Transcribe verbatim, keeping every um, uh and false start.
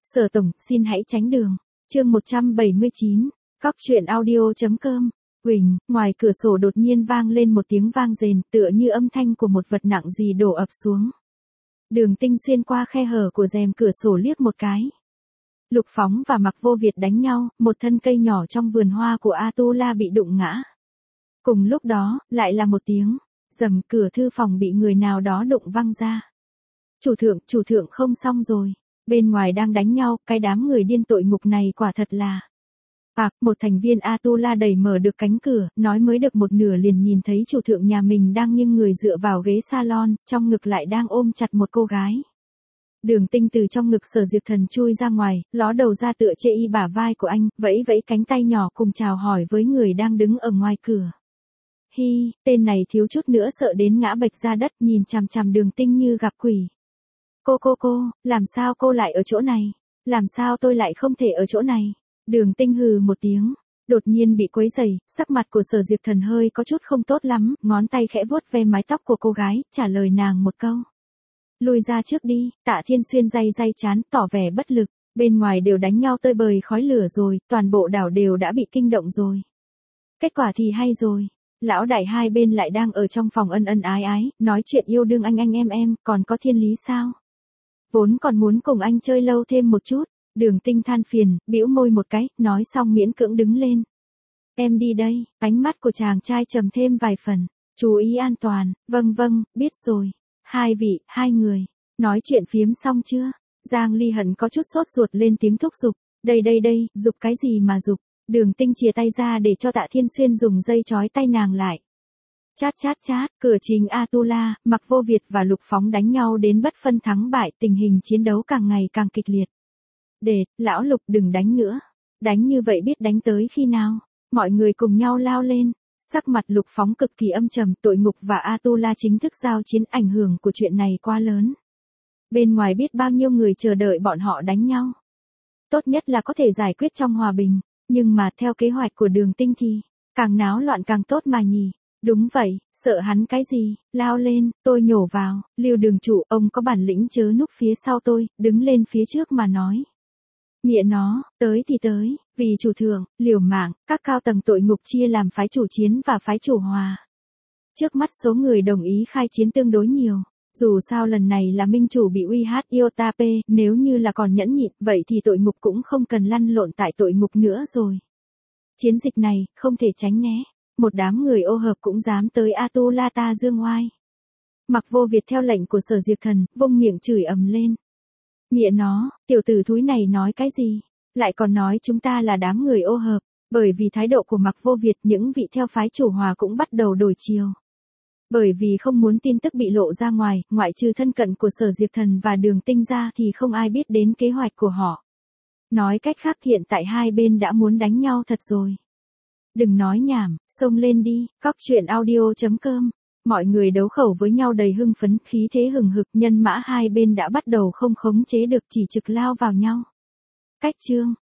Sở tổng, xin hãy tránh đường. Chương một trăm bảy mươi chín, Cóc truyện audio.com. Huỳnh, ngoài cửa sổ đột nhiên vang lên một tiếng vang rền, tựa như âm thanh của một vật nặng gì đổ ập xuống. Đường Tinh xuyên qua khe hở của rèm cửa sổ liếc một cái. Lục Phóng và Mặc Vô Việt đánh nhau, một thân cây nhỏ trong vườn hoa của Atula bị đụng ngã. Cùng lúc đó, lại là một tiếng rầm, cửa thư phòng bị người nào đó đụng văng ra. Chủ thượng, chủ thượng không xong rồi. Bên ngoài đang đánh nhau, cái đám người điên tội ngục này quả thật là. À, một thành viên Atula đẩy mở được cánh cửa, nói mới được một nửa liền nhìn thấy chủ thượng nhà mình đang nghiêng người dựa vào ghế salon, trong ngực lại đang ôm chặt một cô gái. Đường Tinh từ trong ngực Sở Diệp Thần chui ra ngoài, ló đầu ra tựa chê y bả vai của anh, vẫy vẫy cánh tay nhỏ cùng chào hỏi với người đang đứng ở ngoài cửa. Hi, tên này thiếu chút nữa sợ đến ngã bệch ra đất, nhìn chằm chằm Đường Tinh như gặp quỷ. Cô cô cô, làm sao cô lại ở chỗ này? Làm sao tôi lại không thể ở chỗ này? Đường Tinh hừ một tiếng, đột nhiên bị quấy rầy, sắc mặt của Sở Diệp Thần hơi có chút không tốt lắm, ngón tay khẽ vuốt ve mái tóc của cô gái, trả lời nàng một câu. Lùi ra trước đi. Tạ Thiên Xuyên day day chán, tỏ vẻ bất lực, bên ngoài đều đánh nhau tơi bời khói lửa rồi, toàn bộ đảo đều đã bị kinh động rồi. Kết quả thì hay rồi. Lão đại hai bên lại đang ở trong phòng ân ân ái ái, nói chuyện yêu đương anh anh em em, còn có thiên lý sao? Vốn còn muốn cùng anh chơi lâu thêm một chút. Đường Tinh than phiền, bĩu môi một cái, nói xong miễn cưỡng đứng lên. Em đi đây. Ánh mắt của chàng trai trầm thêm vài phần. Chú ý an toàn. Vâng vâng, biết rồi. Hai vị, hai người. Nói chuyện phiếm xong chưa? Giang Ly Hận có chút sốt ruột lên tiếng thúc giục. Đây đây đây, giục cái gì mà giục? Đường Tinh chìa tay ra để cho Tạ Thiên Xuyên dùng dây trói tay nàng lại. Chát chát chát, cửa chính Atula, Mặc Vô Việt và Lục Phóng đánh nhau đến bất phân thắng bại, tình hình chiến đấu càng ngày càng kịch liệt. Để, lão Lục đừng đánh nữa. Đánh như vậy biết đánh tới khi nào? Mọi người cùng nhau lao lên. Sắc mặt Lục Phóng cực kỳ âm trầm, tội ngục và Atula chính thức giao chiến, ảnh hưởng của chuyện này quá lớn. Bên ngoài biết bao nhiêu người chờ đợi bọn họ đánh nhau. Tốt nhất là có thể giải quyết trong hòa bình, nhưng mà theo kế hoạch của Đường Tinh thì, càng náo loạn càng tốt mà nhỉ. Đúng vậy, sợ hắn cái gì, lao lên, tôi nhổ vào, Lưu đường chủ, ông có bản lĩnh chớ núp phía sau tôi, đứng lên phía trước mà nói. Mẹ nó, tới thì tới, vì chủ thượng, liều mạng, các cao tầng tội ngục chia làm phái chủ chiến và phái chủ hòa. Trước mắt số người đồng ý khai chiến tương đối nhiều, dù sao lần này là minh chủ bị uy hát Iotape, nếu như là còn nhẫn nhịn, vậy thì tội ngục cũng không cần lăn lộn tại tội ngục nữa rồi. Chiến dịch này, không thể tránh né. Một đám người ô hợp cũng dám tới Atula ta dương oai. Mặc Vô Việt theo lệnh của Sở Diệp Thần, vung miệng chửi ầm lên. Mẹ nó, tiểu tử thúi này nói cái gì? Lại còn nói chúng ta là đám người ô hợp, bởi vì thái độ của Mặc Vô Việt, những vị theo phái chủ hòa cũng bắt đầu đổi chiều. Bởi vì không muốn tin tức bị lộ ra ngoài, ngoại trừ thân cận của Sở Diệp Thần và Đường Tinh ra thì không ai biết đến kế hoạch của họ. Nói cách khác hiện tại hai bên đã muốn đánh nhau thật rồi. Đừng nói nhảm, xông lên đi. Cóc truyện audio.com. Mọi người đấu khẩu với nhau đầy hưng phấn, khí thế hừng hực, nhân mã hai bên đã bắt đầu không khống chế được, chỉ trực lao vào nhau. Cách chương